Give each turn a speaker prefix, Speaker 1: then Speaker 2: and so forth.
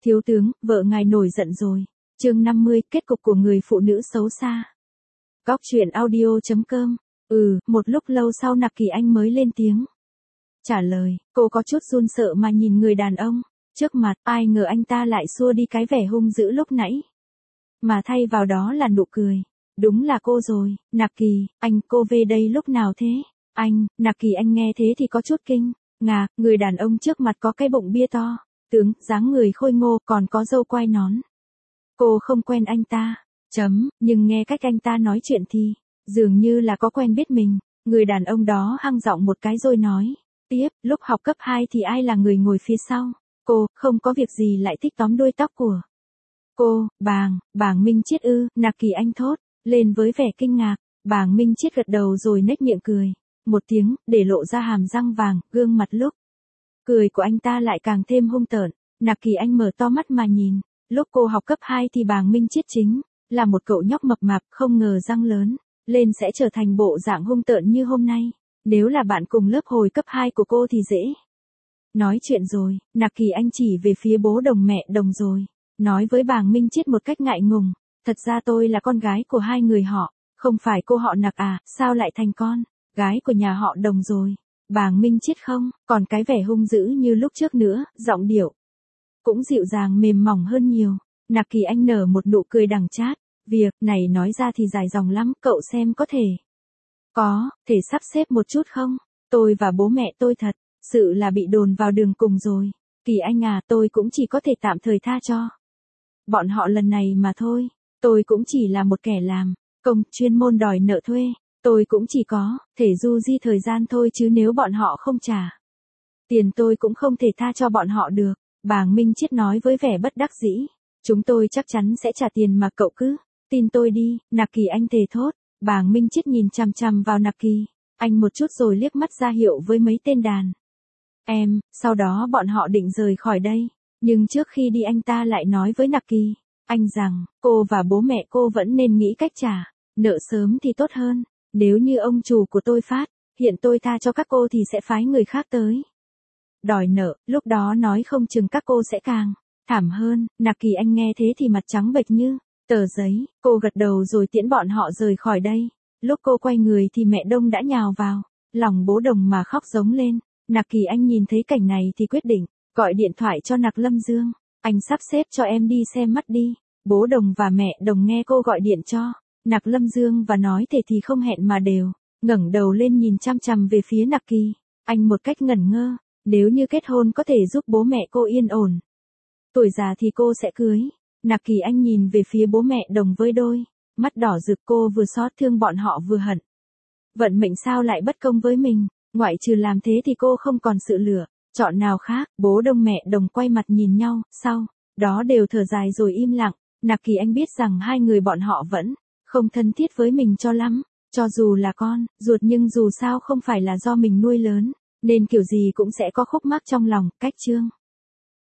Speaker 1: Thiếu tướng, vợ ngài nổi giận rồi. Chương 50, kết cục của người phụ nữ xấu xa. Góc truyện audio.com. Một lúc lâu sau Nặc Kỳ Anh mới lên tiếng. Trả lời, cô có chút run sợ mà nhìn người đàn ông trước mặt, ai ngờ anh ta lại xua đi cái vẻ hung dữ lúc nãy. Mà thay vào đó là nụ cười. Đúng là cô rồi, Nặc Kỳ, anh, cô về đây lúc nào thế? Anh, Nặc Kỳ Anh nghe thế thì có chút kinh ngạc, người đàn ông trước mặt có cái bụng bia to, tướng, dáng người khôi ngô, còn có râu quai nón. Cô không quen anh ta, nhưng nghe cách anh ta nói chuyện thì, dường như là có quen biết mình. Người đàn ông đó hăng giọng một cái rồi nói tiếp, lúc học cấp 2 thì ai là người ngồi phía sau? Cô, không có việc gì lại thích tóm đuôi tóc của cô, bàng Minh Chiết ư? Nặc Kỳ Anh thốt lên với vẻ kinh ngạc. Bàng Minh Chiết gật đầu rồi nhếch miệng cười một tiếng, để lộ ra hàm răng vàng, gương mặt lúc cười của anh ta lại càng thêm hung tợn. Nặc Kỳ Anh mở to mắt mà nhìn, lúc cô học cấp 2 thì Bàng Minh Chiết chính là một cậu nhóc mập mạp, không ngờ răng lớn lên sẽ trở thành bộ dạng hung tợn như hôm nay. Nếu là bạn cùng lớp hồi cấp 2 của cô thì dễ nói chuyện rồi. Nặc Kỳ Anh chỉ về phía bố Đồng mẹ Đồng rồi nói với Bàng Minh Chiết một cách ngại ngùng, thật ra tôi là con gái của hai người họ, không phải cô họ Nặc à, sao lại thành con gái của nhà họ Đồng rồi? Bàng Minh Chiết không còn cái vẻ hung dữ như lúc trước nữa, giọng điệu cũng dịu dàng mềm mỏng hơn nhiều. Nặc Kỳ Anh nở một nụ cười đắng chát, việc này nói ra thì dài dòng lắm, cậu xem có thể sắp xếp một chút không? Tôi và bố mẹ tôi thật sự là bị đồn vào đường cùng rồi. Kỳ Anh à, tôi cũng chỉ có thể tạm thời tha cho bọn họ lần này mà thôi. Tôi cũng chỉ là một kẻ làm công chuyên môn đòi nợ thuê. Tôi cũng chỉ có thể du di thời gian thôi, chứ nếu bọn họ không trả tiền tôi cũng không thể tha cho bọn họ được. Bàng Minh Chiết nói với vẻ bất đắc dĩ. Chúng tôi chắc chắn sẽ trả tiền mà, cậu cứ tin tôi đi. Nặc Kỳ Anh thề thốt. Bàng Minh Chiết nhìn chằm chằm vào Nặc Kỳ Anh một chút rồi liếc mắt ra hiệu với mấy tên đàn em, sau đó bọn họ định rời khỏi đây. Nhưng trước khi đi anh ta lại nói với Nặc Kỳ Anh rằng, cô và bố mẹ cô vẫn nên nghĩ cách trả nợ sớm thì tốt hơn. Nếu như ông chủ của tôi phát hiện tôi tha cho các cô thì sẽ phái người khác tới đòi nợ, lúc đó nói không chừng các cô sẽ càng thảm hơn. Nặc Kỳ Anh nghe thế thì mặt trắng bệch như tờ giấy. Cô gật đầu rồi tiễn bọn họ rời khỏi đây. Lúc cô quay người thì mẹ Đông đã nhào vào lòng bố Đồng mà khóc giống lên. Nặc Kỳ Anh nhìn thấy cảnh này thì quyết định gọi điện thoại cho Nặc Lâm Dương. Anh sắp xếp cho em đi xem mắt đi. Bố Đồng và mẹ Đồng nghe cô gọi điện cho Nặc Lâm Dương và nói thế thì không hẹn mà đều ngẩng đầu lên nhìn chăm chăm về phía Nặc Kỳ Anh một cách ngẩn ngơ. Nếu như kết hôn có thể giúp bố mẹ cô yên ổn tuổi già thì cô sẽ cưới. Nặc Kỳ Anh nhìn về phía bố mẹ Đồng với đôi mắt đỏ rực, cô vừa xót thương bọn họ vừa hận vận mệnh sao lại bất công với mình. Ngoại trừ làm thế thì cô không còn sự lựa chọn nào khác. Bố Đông mẹ Đồng quay mặt nhìn nhau, sau đó đều thở dài rồi im lặng. Nặc Kỳ Anh biết rằng hai người bọn họ vẫn không thân thiết với mình cho lắm, cho dù là con ruột nhưng dù sao không phải là do mình nuôi lớn, nên kiểu gì cũng sẽ có khúc mắc trong lòng. Cách chương